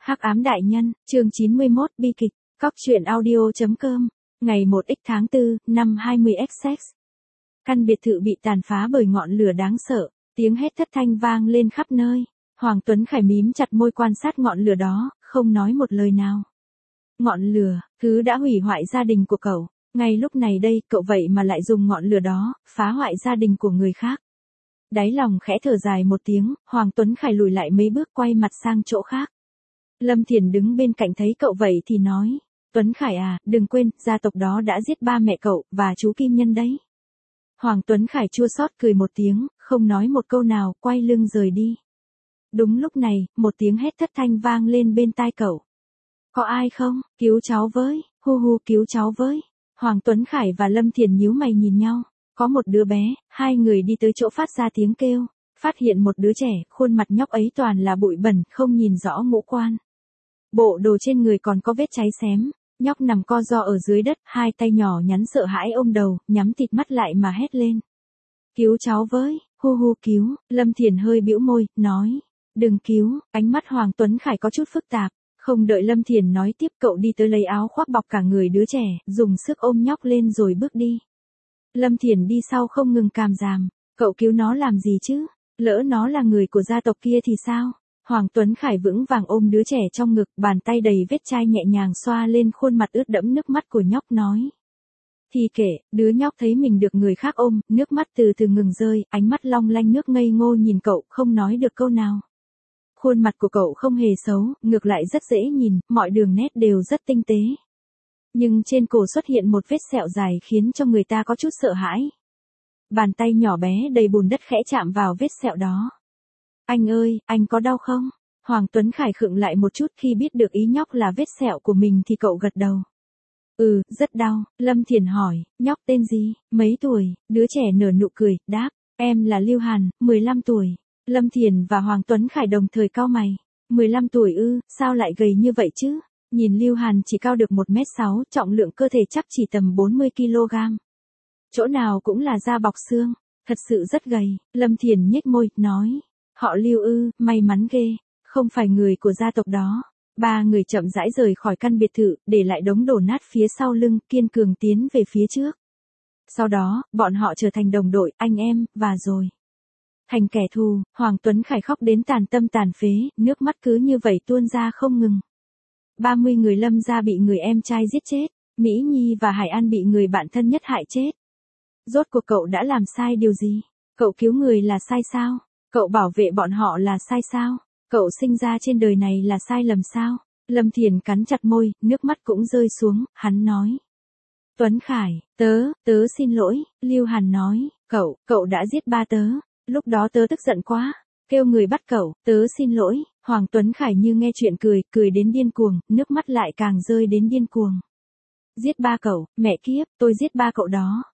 Hắc ám đại nhân, chương 91, bi kịch, cóc truyện audio.com, ngày 1x tháng 4, năm 20XX. Căn biệt thự bị tàn phá bởi ngọn lửa đáng sợ, tiếng hét thất thanh vang lên khắp nơi. Hoàng Tuấn Khải mím chặt môi quan sát ngọn lửa đó, không nói một lời nào. Ngọn lửa, thứ đã hủy hoại gia đình của cậu. Ngay lúc này đây, cậu vậy mà lại dùng ngọn lửa đó, phá hoại gia đình của người khác. Đáy lòng khẽ thở dài một tiếng, Hoàng Tuấn Khải lùi lại mấy bước quay mặt sang chỗ khác. Lâm Thiền đứng bên cạnh thấy cậu vậy thì nói, Tuấn Khải à, đừng quên, gia tộc đó đã giết ba mẹ cậu, và chú Kim Nhân đấy. Hoàng Tuấn Khải chua xót cười một tiếng, không nói một câu nào, quay lưng rời đi. Đúng lúc này, một tiếng hét thất thanh vang lên bên tai cậu. Có ai không, cứu cháu với, hu hu cứu cháu với. Hoàng Tuấn Khải và Lâm Thiền nhíu mày nhìn nhau. Có một đứa bé, hai người đi tới chỗ phát ra tiếng kêu, phát hiện một đứa trẻ, khuôn mặt nhóc ấy toàn là bụi bẩn, không nhìn rõ ngũ quan. Bộ đồ trên người còn có vết cháy xém, nhóc nằm co ro ở dưới đất, hai tay nhỏ nhắn sợ hãi ôm đầu, nhắm tịt mắt lại mà hét lên. Cứu cháu với, hu hu cứu. Lâm Thiền hơi bĩu môi, nói, đừng cứu. Ánh mắt Hoàng Tuấn Khải có chút phức tạp. Không đợi Lâm Thiền nói tiếp, cậu đi tới lấy áo khoác bọc cả người đứa trẻ, dùng sức ôm nhóc lên rồi bước đi. Lâm Thiền đi sau không ngừng càm ràm, cậu cứu nó làm gì chứ, lỡ nó là người của gia tộc kia thì sao? Hoàng Tuấn Khải vững vàng ôm đứa trẻ trong ngực, bàn tay đầy vết chai nhẹ nhàng xoa lên khuôn mặt ướt đẫm nước mắt của nhóc nói. Thì kể, đứa nhóc thấy mình được người khác ôm, nước mắt từ từ ngừng rơi, ánh mắt long lanh nước ngây ngô nhìn cậu, không nói được câu nào. Khuôn mặt của cậu không hề xấu, ngược lại rất dễ nhìn, mọi đường nét đều rất tinh tế. Nhưng trên cổ xuất hiện một vết sẹo dài khiến cho người ta có chút sợ hãi. Bàn tay nhỏ bé đầy bùn đất khẽ chạm vào vết sẹo đó. Anh ơi, anh có đau không? Hoàng Tuấn Khải khựng lại một chút khi biết được ý nhóc là vết sẹo của mình thì cậu gật đầu. Ừ, rất đau. Lâm Thiền hỏi, nhóc tên gì, mấy tuổi? Đứa trẻ nở nụ cười, đáp, em là Lưu Hàn, 15 tuổi. Lâm Thiền và Hoàng Tuấn Khải đồng thời cau mày. 15 tuổi ư, sao lại gầy như vậy chứ? Nhìn Lưu Hàn chỉ cao được 1m6, trọng lượng cơ thể chắc chỉ tầm 40kg. Chỗ nào cũng là da bọc xương, thật sự rất gầy. Lâm Thiền nhếch môi, nói, họ Lưu ư, may mắn ghê, không phải người của gia tộc đó. Ba người chậm rãi rời khỏi căn biệt thự, để lại đống đổ nát phía sau lưng, kiên cường tiến về phía trước. Sau đó, bọn họ trở thành đồng đội, anh em, và rồi thành kẻ thù. Hoàng Tuấn Khải khóc đến tàn tâm tàn phế, nước mắt cứ như vậy tuôn ra không ngừng. 30 người Lâm gia bị người em trai giết chết, Mỹ Nhi và Hải An bị người bạn thân nhất hại chết. Rốt cuộc cậu đã làm sai điều gì? Cậu cứu người là sai sao? Cậu bảo vệ bọn họ là sai sao? Cậu sinh ra trên đời này là sai lầm sao? Lâm Thiền cắn chặt môi, nước mắt cũng rơi xuống, hắn nói. Tuấn Khải, tớ xin lỗi. Lưu Hàn nói, cậu đã giết ba tớ. Lúc đó tớ tức giận quá, kêu người bắt cậu, tớ xin lỗi. Hoàng Tuấn Khải như nghe chuyện cười đến điên cuồng, nước mắt lại càng rơi đến điên cuồng. Giết ba cậu, mẹ kiếp, tôi giết ba cậu đó.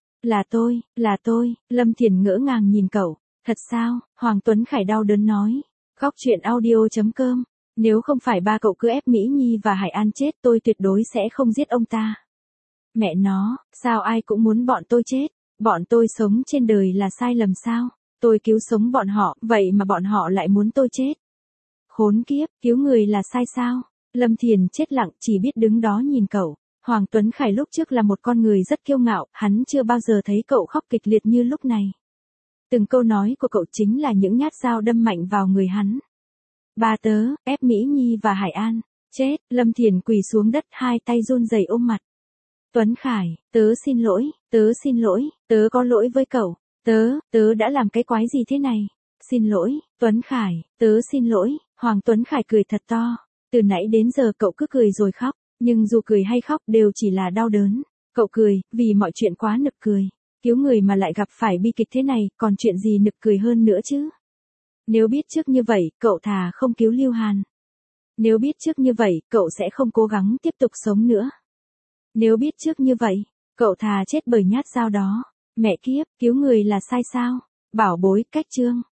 Là tôi. Lâm Thiền ngỡ ngàng nhìn cậu. Thật sao? Hoàng Tuấn Khải đau đớn nói. Cóc truyện audio.com. Nếu không phải ba cậu cứ ép Mỹ Nhi và Hải An chết, tôi tuyệt đối sẽ không giết ông ta. Mẹ nó, sao ai cũng muốn bọn tôi chết? Bọn tôi sống trên đời là sai lầm sao? Tôi cứu sống bọn họ, vậy mà bọn họ lại muốn tôi chết. Khốn kiếp, cứu người là sai sao? Lâm Thiền chết lặng, chỉ biết đứng đó nhìn cậu. Hoàng Tuấn Khải lúc trước là một con người rất kiêu ngạo, hắn chưa bao giờ thấy cậu khóc kịch liệt như lúc này. Từng câu nói của cậu chính là những nhát dao đâm mạnh vào người hắn. Ba tớ, ép Mỹ Nhi và Hải An, chết. Lâm Thiền quỳ xuống đất, hai tay run rẩy ôm mặt. Tuấn Khải, tớ xin lỗi, tớ có lỗi với cậu. Tớ đã làm cái quái gì thế này? Xin lỗi, Tuấn Khải, tớ xin lỗi. Hoàng Tuấn Khải cười thật to. Từ nãy đến giờ cậu cứ cười rồi khóc, nhưng dù cười hay khóc đều chỉ là đau đớn. Cậu cười, vì mọi chuyện quá nực cười. Cứu người mà lại gặp phải bi kịch thế này, còn chuyện gì nực cười hơn nữa chứ? Nếu biết trước như vậy, cậu thà không cứu Lưu Hàn. Nếu biết trước như vậy, cậu sẽ không cố gắng tiếp tục sống nữa. Nếu biết trước như vậy, cậu thà chết bởi nhát dao đó. Mẹ kiếp, cứu người là sai sao? Bảo bối, cách chương.